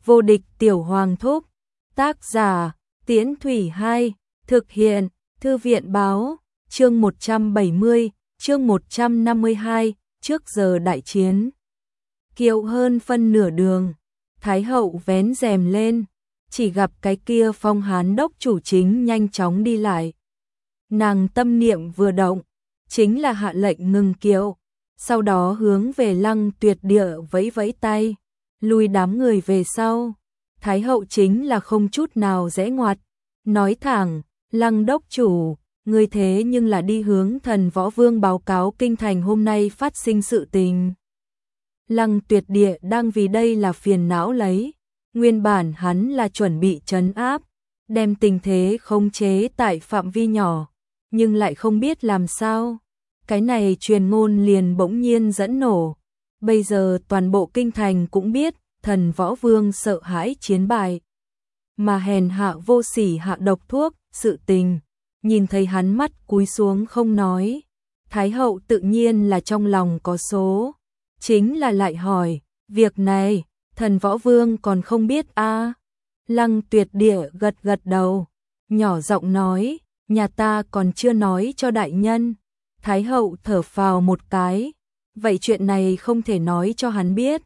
Vô địch tiểu hoàng thúc. Tác giả, Tiễn Thủy 2, thực hiện, Thư viện báo, chương 170, chương 152, trước giờ đại chiến. Kiệu hơn phân nửa đường, Thái hậu vén rèm lên, chỉ gặp cái kia Phong Hán đốc chủ chính nhanh chóng đi lại. Nàng tâm niệm vừa động, chính là hạ lệnh ngừng kiệu, sau đó hướng về Lăng Tuyệt Địa vẫy vẫy tay, lùi đám người về sau. Thái hậu chính là không chút nào giễu ngoặt, nói thẳng, Lăng đốc chủ, ngươi thế nhưng là đi hướng Thần Võ Vương báo cáo kinh thành hôm nay phát sinh sự tình. Lăng Tuyệt Địa đang vì đây là phiền não lấy, nguyên bản hắn là chuẩn bị trấn áp, đem tình thế khống chế tại phạm vi nhỏ, nhưng lại không biết làm sao. Cái này truyền ngôn liền bỗng nhiên dẫn nổ, bây giờ toàn bộ kinh thành cũng biết, Thần Võ Vương sợ hãi chiến bại, mà hèn hạ vô sỉ hạ độc thuốc, sự tình, nhìn thấy hắn mắt cúi xuống không nói. Thái hậu tự nhiên là trong lòng có số, chính là lại hỏi, việc này, Thần Võ Vương còn không biết a? Lăng Tuyệt Địa gật gật đầu, nhỏ giọng nói, nhà ta còn chưa nói cho đại nhân. Thái hậu thở phào một cái, vậy chuyện này không thể nói cho hắn biết,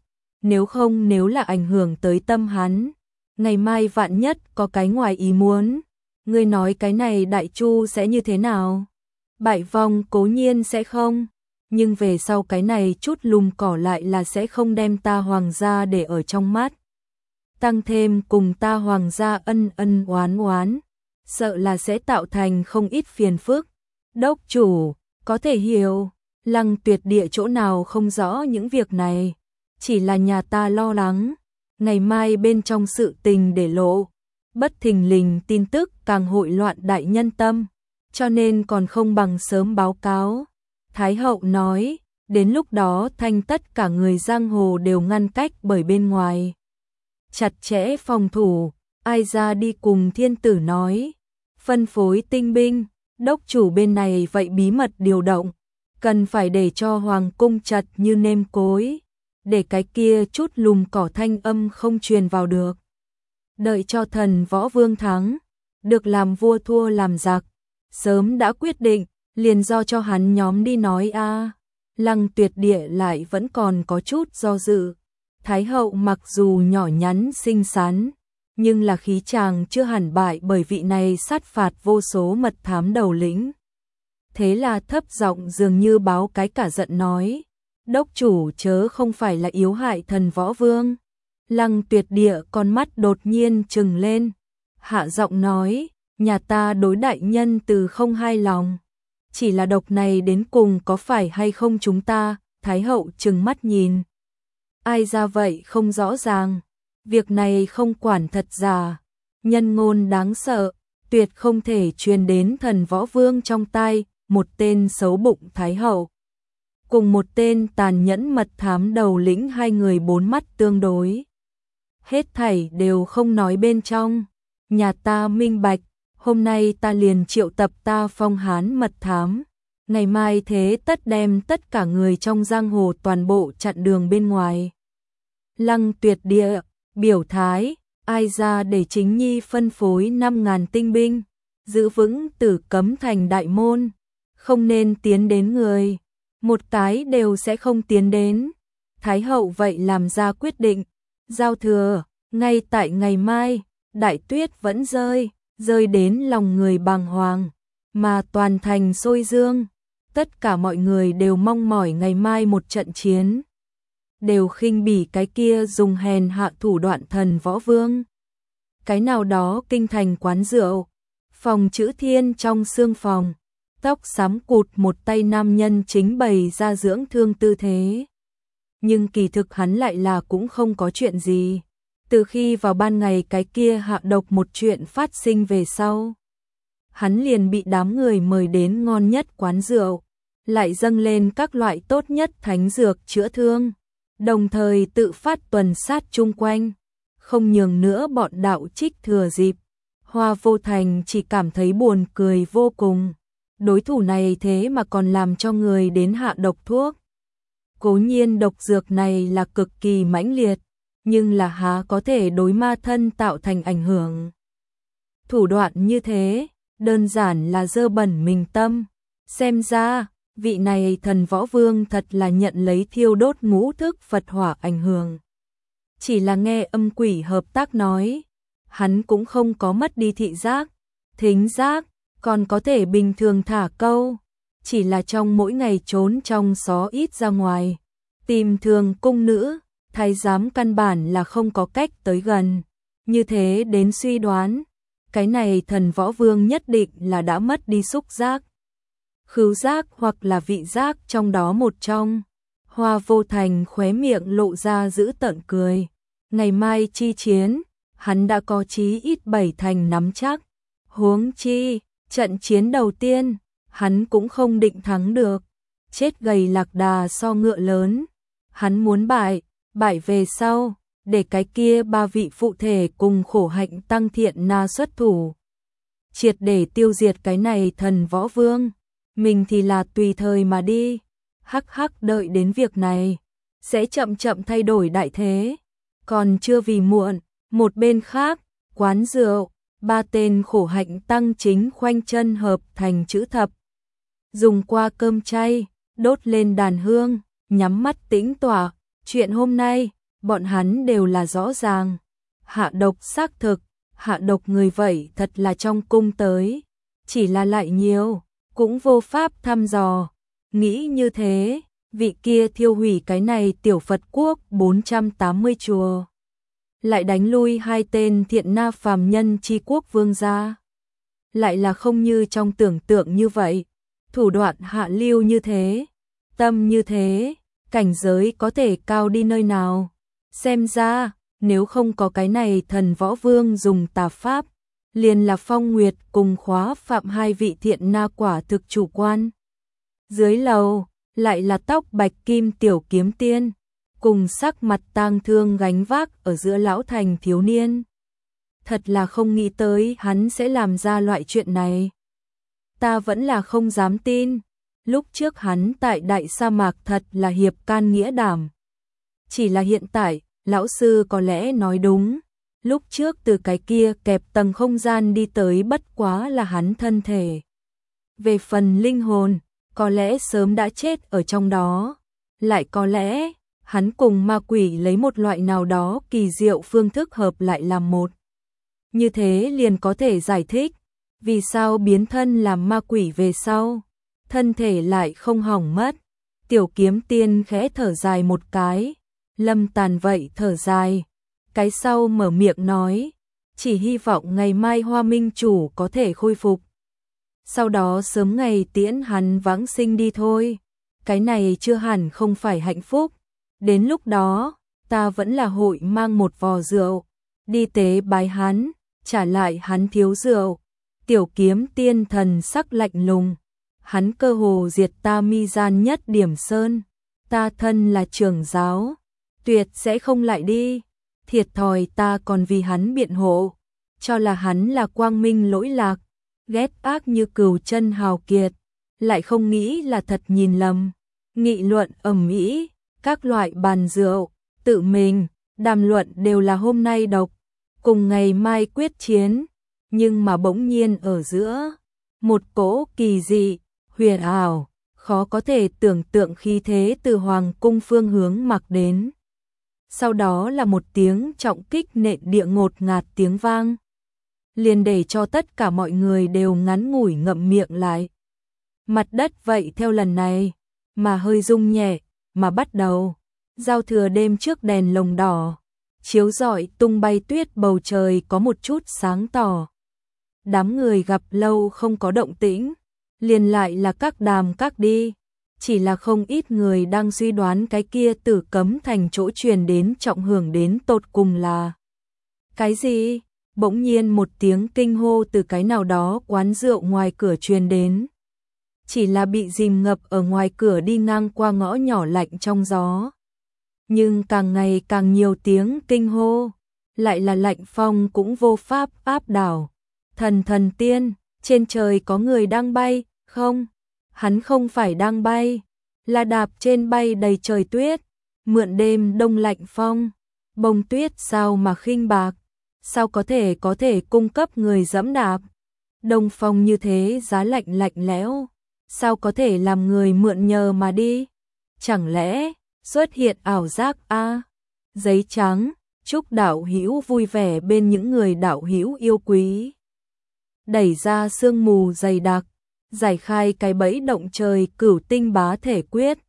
nếu là ảnh hưởng tới tâm hắn, ngày mai vạn nhất có cái ngoài ý muốn, ngươi nói cái này đại chu sẽ như thế nào? Bại vong cố nhiên sẽ không, nhưng về sau cái này chút lùm cỏ lại là sẽ không đem ta hoàng gia để ở trong mắt. Tăng thêm cùng ta hoàng gia ân ân oán oán, sợ là sẽ tạo thành không ít phiền phức. Đốc chủ, có thể hiểu, Lăng Tuyệt Địa chỗ nào không rõ những việc này, chỉ là nhà ta lo lắng, ngày mai bên trong sự tình để lộ, bất thình lình tin tức càng hội loạn đại nhân tâm, cho nên còn không bằng sớm báo cáo. Thái hậu nói, đến lúc đó thanh tất cả người giang hồ đều ngăn cách bởi bên ngoài, chặt chẽ phòng thủ, ai ra đi cùng thiên tử nói, phân phối tinh binh, đốc chủ bên này vậy bí mật điều động, cần phải để cho hoàng cung chặt như nêm cối, để cái kia chút lùm cỏ thanh âm không truyền vào được. Đợi cho Thần Võ Vương thắng, được làm vua thua làm giặc, sớm đã quyết định, liền do cho hắn nhóm đi nói a. Lăng Tuyệt Địa lại vẫn còn có chút do dự. Thái hậu mặc dù nhỏ nhắn xinh xắn, nhưng là khí chàng chưa hẳn bại bởi vị này sát phạt vô số mật thám đầu lĩnh. Thế là thấp giọng dường như báo cái cả giận nói, đốc chủ chớ không phải là yếu hại Thần Võ Vương. Lăng Tuyệt Địa con mắt đột nhiên trừng lên, hạ giọng nói, nhà ta đối đại nhân từ không hai lòng, chỉ là độc này đến cùng có phải hay không chúng ta. Thái hậu trừng mắt nhìn, ai ra vậy không rõ ràng, việc này không quản thật giả, nhân ngôn đáng sợ, tuyệt không thể truyền đến Thần Võ Vương trong tai. Một tên xấu bụng Thái hậu cùng một tên tàn nhẫn mật thám đầu lĩnh, hai người bốn mắt tương đối, hết thảy đều không nói bên trong. Nhà ta minh bạch, hôm nay ta liền triệu tập ta Phong Hán mật thám, ngày mai thế tất đem tất cả người trong giang hồ toàn bộ chặn đường bên ngoài. Lăng Tuyệt Địa biểu thái, ai ra để chính nhi phân phối 5.000 tinh binh, giữ vững Tử Cấm thành đại môn, không nên tiến đến người, một cái đều sẽ không tiến đến. Thái hậu vậy làm ra quyết định, giao thừa, ngay tại ngày mai, đại tuyết vẫn rơi đến lòng người bàng hoàng, mà toàn thành sôi dương, tất cả mọi người đều mong mỏi ngày mai một trận chiến, đều khinh bỉ cái kia dùng hèn hạ thủ đoạn Thần Võ Vương. Cái nào đó kinh thành quán rượu, phòng chữ thiên trong sương phòng, tóc xám cụt một tay nam nhân chính bày ra dưỡng thương tư thế. Nhưng kỳ thực hắn lại là cũng không có chuyện gì. Từ khi vào ban ngày cái kia hạ độc một chuyện phát sinh về sau, hắn liền bị đám người mời đến ngon nhất quán rượu, lại dâng lên các loại tốt nhất thánh dược chữa thương, đồng thời tự phát tuần sát chung quanh, không nhường nữa bọn đạo trích thừa dịp. Hoa Vô Thành chỉ cảm thấy buồn cười vô cùng. Đối thủ này thế mà còn làm cho người đến hạ độc thuốc. Cố nhiên độc dược này là cực kỳ mãnh liệt, nhưng là há có thể đối ma thân tạo thành ảnh hưởng. Thủ đoạn như thế, đơn giản là dơ bẩn mình tâm. Xem ra, vị này thần võ vương thật là nhận lấy thiêu đốt ngũ thức Phật hỏa ảnh hưởng. Chỉ là nghe âm quỷ hợp tác nói, hắn cũng không có mất đi thị giác, thính giác, còn có thể bình thường thả câu. Chỉ là trong mỗi ngày trốn trong xó ít ra ngoài, tìm thường cung nữ, thái giám căn bản là không có cách tới gần. Như thế đến suy đoán, cái này thần võ vương nhất định là đã mất đi xúc giác, khứu giác hoặc là vị giác trong đó một trong. Hoa Vô Thành khóe miệng lộ ra giữ tợn cười. Ngày mai chi chiến, hắn đã có chí ít 7 thành nắm chắc. Huống chi, trận chiến đầu tiên, hắn cũng không định thắng được. Chết gầy lạc đà so ngựa lớn. Hắn muốn bại về sau, để cái kia 3 vị phụ thể cùng khổ hạnh tăng thiện na xuất thủ. Triệt để tiêu diệt cái này thần võ vương. Mình thì là tùy thời mà đi. Hắc hắc, đợi đến việc này, sẽ chậm chậm thay đổi đại thế. Còn chưa vì muộn. Một bên khác, quán rượu, 3 tên khổ hạnh tăng chính khoanh chân hợp thành chữ thập. Dùng qua cơm chay, đốt lên đàn hương, nhắm mắt tĩnh tọa. Chuyện hôm nay, bọn hắn đều là rõ ràng. Hạ độc xác thực, hạ độc người vậy thật là trong cung tới. Chỉ là lại nhiều, cũng vô pháp thăm dò. Nghĩ như thế, vị kia thiêu hủy cái này tiểu Phật quốc 480 chùa. Lại đánh lui 2 tên thiện na phàm nhân chi quốc vương gia. Lại là không như trong tưởng tượng như vậy. Thủ đoạn hạ lưu như thế, tâm như thế, cảnh giới có thể cao đi nơi nào. Xem ra, nếu không có cái này thần võ vương dùng tà pháp, liền là Phong Nguyệt cùng Khóa Phạm 2 vị thiện na quả thực chủ quan. Dưới lầu, lại là tóc bạch kim tiểu kiếm tiên, cùng sắc mặt tang thương gánh vác ở giữa lão thành thiếu niên. Thật là không nghĩ tới hắn sẽ làm ra loại chuyện này. Ta vẫn là không dám tin. Lúc trước hắn tại đại sa mạc thật là hiệp can nghĩa đảm. Chỉ là hiện tại, lão sư có lẽ nói đúng. Lúc trước từ cái kia kẹp tầng không gian đi tới bất quá là hắn thân thể. Về phần linh hồn, có lẽ sớm đã chết ở trong đó. Lại có lẽ, hắn cùng ma quỷ lấy một loại nào đó kỳ diệu phương thức hợp lại làm một. Như thế liền có thể giải thích, vì sao biến thân làm ma quỷ về sau, thân thể lại không hỏng mất. Tiểu kiếm tiên khẽ thở dài một cái, Lâm Tàn vậy thở dài. Cái sau mở miệng nói, chỉ hy vọng ngày mai Hoa Minh chủ có thể khôi phục. Sau đó sớm ngày tiễn hắn vãng sinh đi thôi. Cái này chưa hẳn không phải hạnh phúc. Đến lúc đó, ta vẫn là hội mang một vò rượu, đi tế bái hắn, trả lại hắn thiếu rượu. Tiểu kiếm tiên thần sắc lạnh lùng. Hắn cơ hồ diệt ta mi gian nhất điểm sơn. Ta thân là trưởng giáo, tuyệt sẽ không lại đi. Thiệt thòi ta còn vì hắn biện hộ, cho là hắn là quang minh lỗi lạc, ghét ác như cừu chân hào kiệt, lại không nghĩ là thật nhìn lầm. Nghị luận ầm ĩ, các loại bàn rượu, tự mình, đàm luận đều là hôm nay độc, cùng ngày mai quyết chiến, nhưng mà bỗng nhiên ở giữa, một cỗ kỳ dị, huyền ảo, khó có thể tưởng tượng khí thế từ hoàng cung phương hướng mặc đến. Sau đó là một tiếng trọng kích nện địa ngột ngạt tiếng vang. Liền để cho tất cả mọi người đều ngắn ngủi ngậm miệng lại. Mặt đất vậy theo lần này, mà hơi rung nhẹ, mà bắt đầu. Giao thừa đêm trước đèn lồng đỏ, chiếu rọi tung bay tuyết bầu trời có một chút sáng tỏ. Đám người gặp lâu không có động tĩnh, liền lại là các đàm các đi. Chỉ là không ít người đang suy đoán cái kia Tử Cấm Thành chỗ truyền đến trọng hưởng đến tột cùng là cái gì? Bỗng nhiên một tiếng kinh hô từ cái nào đó quán rượu ngoài cửa truyền đến. Chỉ là bị dìm ngập ở ngoài cửa đi ngang qua ngõ nhỏ lạnh trong gió. Nhưng càng ngày càng nhiều tiếng kinh hô, lại là lạnh phong cũng vô pháp áp đảo. Thần tiên, trên trời có người đang bay, không? Hắn không phải đang bay, là đạp trên bay đầy trời tuyết, mượn đêm đông lạnh phong, Bông tuyết sao mà khinh bạc, sao có thể cung cấp người dẫm đạp. Đông phong như thế giá lạnh lạnh lẽo, sao có thể làm người mượn nhờ mà đi. Chẳng lẽ xuất hiện ảo giác a? Giấy trắng, chúc đạo hữu vui vẻ bên những người đạo hữu yêu quý. Đẩy ra sương mù dày đặc, giải khai cái bẫy động trời cửu tinh bá thể quyết.